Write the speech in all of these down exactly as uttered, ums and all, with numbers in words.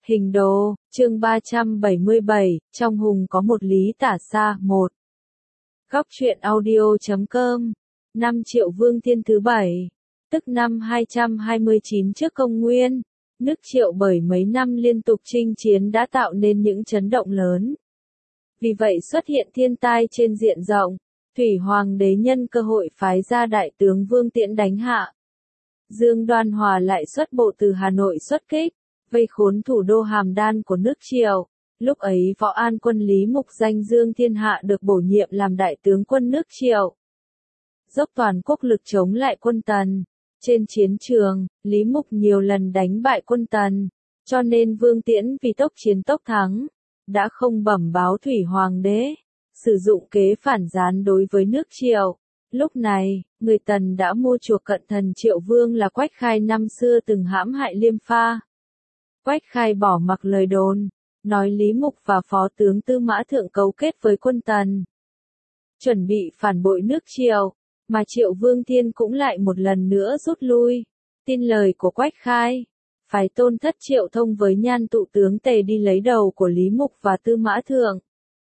Hình đồ, chương ba trăm bảy mươi bảy, trong Hùng có một Lý Tả Xa, một. Góc truyện audio chấm com, năm Triệu Vương Thiên thứ bảy, tức năm hai trăm hai mươi chín trước công nguyên, nước Triệu bởi mấy năm liên tục chinh chiến đã tạo nên những chấn động lớn. Vì vậy xuất hiện thiên tai trên diện rộng, Thủy Hoàng đế nhân cơ hội phái ra đại tướng Vương Tiễn đánh hạ. Dương Đoan Hòa lại xuất bộ từ Hà Nội xuất kích, vây khốn thủ đô Hàm Đan của nước Triệu. Lúc ấy Võ An quân Lý Mục danh Dương Thiên Hạ được bổ nhiệm làm đại tướng quân nước Triệu. Dốc toàn quốc lực chống lại quân Tần. Trên chiến trường, Lý Mục nhiều lần đánh bại quân Tần, cho nên Vương Tiễn vì tốc chiến tốc thắng, đã không bẩm báo Thủy Hoàng đế, sử dụng kế phản gián đối với nước Triệu. Lúc này, người Tần đã mua chuộc cận thần Triệu Vương là Quách Khai năm xưa từng hãm hại Liêm Pha. Quách Khai bỏ mặc lời đồn, nói Lý Mục và Phó tướng Tư Mã Thượng cấu kết với quân Tần, chuẩn bị phản bội nước Triệu, mà Triệu Vương Thiên cũng lại một lần nữa rút lui. Tin lời của Quách Khai, phái Tôn Thất Triệu thông với Nhan Tụ tướng Tề đi lấy đầu của Lý Mục và Tư Mã Thượng.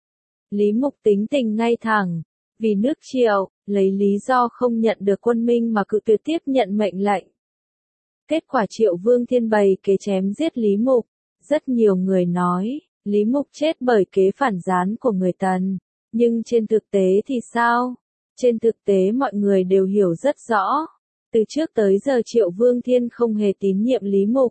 Lý Mục tính tình ngay thẳng, vì nước Triệu, lấy lý do không nhận được quân minh mà cự tuyệt tiếp nhận mệnh lệnh. Kết quả Triệu Vương Thiên bày kế chém giết Lý Mục. Rất nhiều người nói, Lý Mục chết bởi kế phản gián của người Tần. Nhưng trên thực tế thì sao? Trên thực tế mọi người đều hiểu rất rõ. Từ trước tới giờ Triệu Vương Thiên không hề tín nhiệm Lý Mục.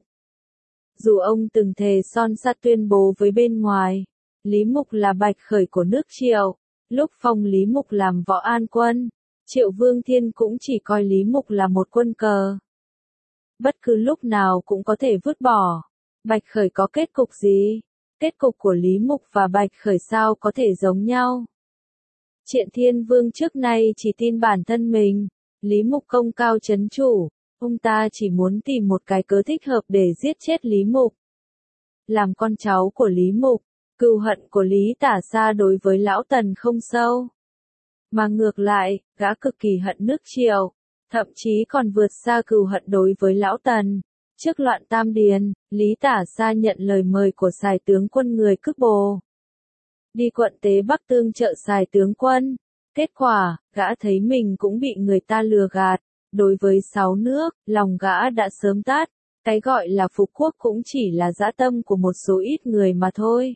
Dù ông từng thề son sắt tuyên bố với bên ngoài, Lý Mục là bạch khởi của nước Triệu. Lúc phong Lý Mục làm Võ An quân, Triệu Vương Thiên cũng chỉ coi Lý Mục là một quân cờ. Bất cứ lúc nào cũng có thể vứt bỏ. Bạch Khởi có kết cục gì? Kết cục của Lý Mục và Bạch Khởi sao có thể giống nhau? Triện Thiên Vương trước nay chỉ tin bản thân mình. Lý Mục công cao chấn chủ, ông ta chỉ muốn tìm một cái cớ thích hợp để giết chết Lý Mục. Làm con cháu của Lý Mục, cừu hận của Lý Tả Xa đối với Lão Tần không sâu. Mà ngược lại, gã cực kỳ hận nước Triệu. Thậm chí còn vượt xa cừu hận đối với Lão Tần. Trước loạn Tam Điền, Lý Tả Xa nhận lời mời của Sài tướng quân người Cức Bồ. Đi quận Tế Bắc tương trợ Sài tướng quân. Kết quả, gã thấy mình cũng bị người ta lừa gạt. Đối với sáu nước, lòng gã đã sớm tát. Cái gọi là phục quốc cũng chỉ là dã tâm của một số ít người mà thôi.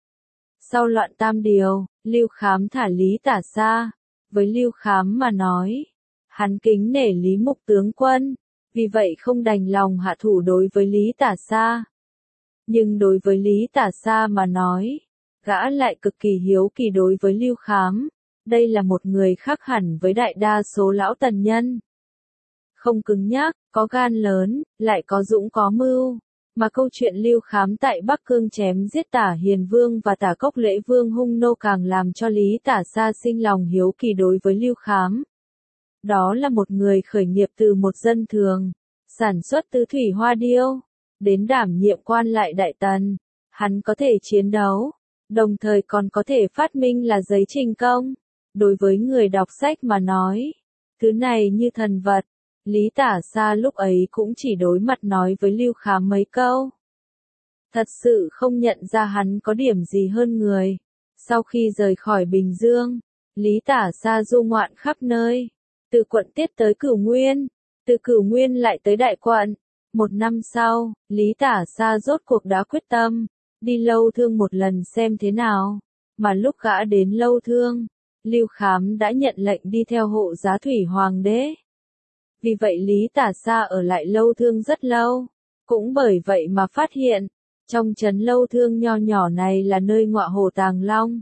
Sau loạn Tam Điều, Lưu Khám thả Lý Tả Xa. Với Lưu Khám mà nói, hắn kính nể Lý Mục tướng quân, vì vậy không đành lòng hạ thủ đối với Lý Tả Xa. Nhưng đối với Lý Tả Xa mà nói, gã lại cực kỳ hiếu kỳ đối với Lưu Khám. Đây là một người khác hẳn với đại đa số lão tần nhân. Không cứng nhắc, có gan lớn, lại có dũng có mưu. Mà câu chuyện Lưu Khám tại Bắc Cương chém giết Tả Hiền Vương và Tả Cốc Lễ Vương hung nô càng làm cho Lý Tả Xa sinh lòng hiếu kỳ đối với Lưu Khám. Đó là một người khởi nghiệp từ một dân thường, sản xuất tứ thủy hoa điêu, đến đảm nhiệm quan lại Đại Tần. Hắn có thể chiến đấu, đồng thời còn có thể phát minh là giấy trình công. Đối với người đọc sách mà nói, thứ này như thần vật. Lý Tả Xa lúc ấy cũng chỉ đối mặt nói với Lưu Khám mấy câu. Thật sự không nhận ra hắn có điểm gì hơn người. Sau khi rời khỏi Bình Dương, Lý Tả Xa du ngoạn khắp nơi. Từ quận Tiết tới Cửu Nguyên, từ Cửu Nguyên lại tới Đại Quận. Một năm sau, Lý Tả Xa rốt cuộc đã quyết tâm, đi Lâu Thương một lần xem thế nào. Mà lúc gã đến Lâu Thương, Lưu Khám đã nhận lệnh đi theo hộ giá Thủy Hoàng đế. Vì vậy Lý Tả Xa ở lại Lâu Thương rất lâu. Cũng bởi vậy mà phát hiện, trong trấn Lâu Thương nho nhỏ này là nơi ngọa hổ tàng long.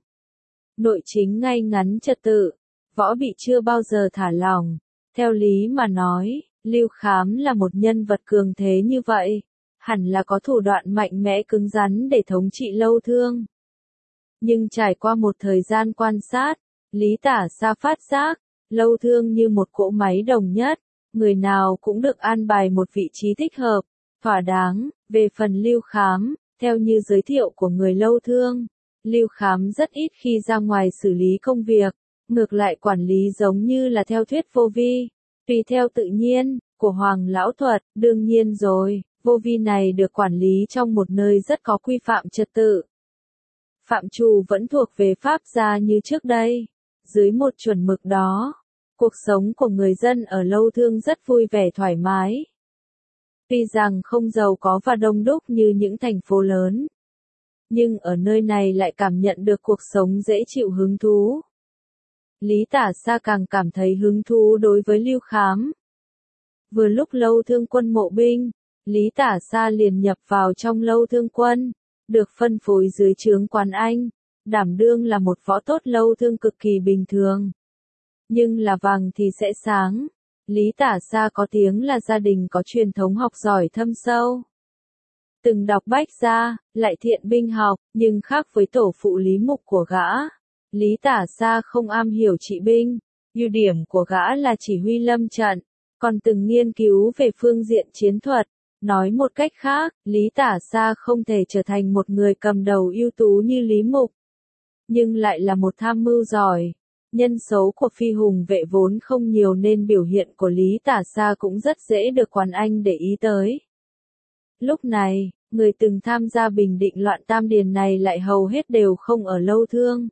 Nội chính ngay ngắn trật tự. Võ bị chưa bao giờ thả lỏng. Theo lý mà nói, Lưu Khám là một nhân vật cường thế như vậy, hẳn là có thủ đoạn mạnh mẽ cứng rắn để thống trị Lâu Thương. Nhưng trải qua một thời gian quan sát, Lý Tả Xa phát giác, Lâu Thương như một cỗ máy đồng nhất, người nào cũng được an bài một vị trí thích hợp, thỏa đáng. Về phần Lưu Khám, theo như giới thiệu của người Lâu Thương, Lưu Khám rất ít khi ra ngoài xử lý công việc. Ngược lại quản lý giống như là theo thuyết vô vi, tùy theo tự nhiên, của Hoàng Lão Thuật. Đương nhiên rồi, Vô vi này được quản lý trong một nơi rất có quy phạm trật tự. Phạm trù vẫn thuộc về Pháp gia như trước đây. Dưới một chuẩn mực đó, cuộc sống của người dân ở Lâu Thương rất vui vẻ thoải mái. Tuy rằng không giàu có và đông đúc như những thành phố lớn, nhưng ở nơi này lại cảm nhận được cuộc sống dễ chịu hứng thú. Lý Tả Xa càng cảm thấy hứng thú đối với Lưu Khám. Vừa lúc Lâu Thương quân mộ binh, Lý Tả Xa liền nhập vào trong Lâu Thương quân, được phân phối dưới trướng Quán Anh, đảm đương là một võ tốt Lâu Thương cực kỳ bình thường. Nhưng là vàng thì sẽ sáng. Lý Tả Xa có tiếng là gia đình có truyền thống học giỏi thâm sâu. Từng đọc bách gia, lại thiện binh học, nhưng khác với tổ phụ Lý Mục của gã. Lý Tả Xa không am hiểu trị binh, ưu điểm của gã là chỉ huy lâm trận, còn từng nghiên cứu về phương diện chiến thuật. Nói một cách khác, Lý Tả Xa không thể trở thành một người cầm đầu ưu tú như Lý Mục, nhưng lại là một tham mưu giỏi. Nhân số của phi hùng vệ vốn không nhiều nên biểu hiện của Lý Tả Xa cũng rất dễ được Quán Anh để ý tới. Lúc này, người từng tham gia bình định loạn Tam Điền này lại hầu hết đều không ở Lâu Thương.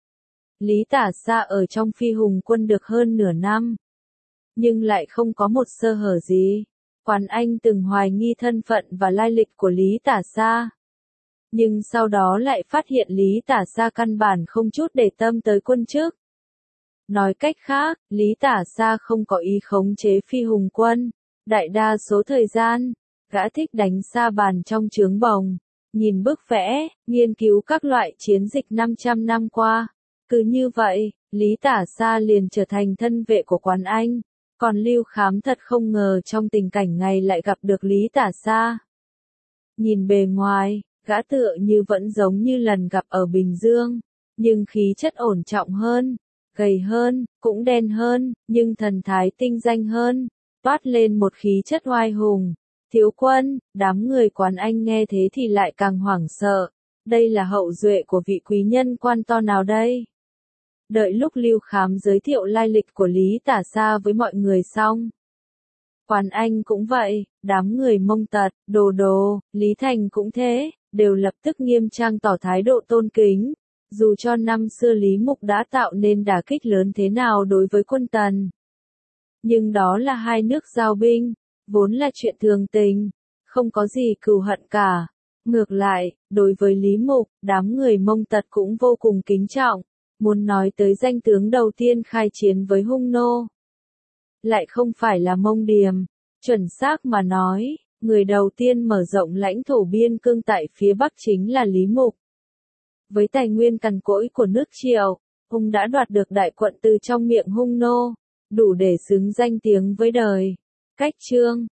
Lý Tả Xa ở trong phi hùng quân được hơn nửa năm, nhưng lại không có một sơ hở gì. Quán Anh từng hoài nghi thân phận và lai lịch của Lý Tả Xa, nhưng sau đó lại phát hiện Lý Tả Xa căn bản không chút để tâm tới quân chức. Nói cách khác, Lý Tả Xa không có ý khống chế phi hùng quân. Đại đa số thời gian, gã thích đánh sa bàn trong trướng bồng, nhìn bức vẽ, nghiên cứu các loại chiến dịch năm trăm năm qua. Cứ như vậy, Lý Tả Xa liền trở thành thân vệ của Quán Anh. Còn Lưu Khám thật không ngờ trong tình cảnh này lại gặp được Lý Tả Xa. Nhìn bề ngoài, gã tựa như vẫn giống như lần gặp ở Bình Dương, nhưng khí chất ổn trọng hơn, gầy hơn, cũng đen hơn, nhưng thần thái tinh danh hơn, toát lên một khí chất oai hùng. Thiếu quân, đám người Quán Anh nghe thế thì lại càng hoảng sợ. Đây là hậu duệ của vị quý nhân quan to nào đây? Đợi lúc Lưu Khám giới thiệu lai lịch của Lý Tả Xa với mọi người xong, Quán Anh cũng vậy, đám người Mông Tật, Đồ Đồ, Lý Thành cũng thế, đều lập tức nghiêm trang tỏ thái độ tôn kính. Dù cho năm xưa Lý Mục đã tạo nên đả kích lớn thế nào đối với quân Tần, nhưng đó là hai nước giao binh, vốn là chuyện thường tình, không có gì cừu hận cả. Ngược lại, đối với Lý Mục, đám người Mông Tật cũng vô cùng kính trọng. Muốn nói tới danh tướng đầu tiên khai chiến với Hung Nô, lại không phải là Mông Điềm. Chuẩn xác mà nói, người đầu tiên mở rộng lãnh thổ biên cương tại phía Bắc chính là Lý Mục. Với tài nguyên cằn cỗi của nước Triệu, ông đã đoạt được đại quận từ trong miệng Hung Nô, đủ để xứng danh tiếng với đời. Cách chương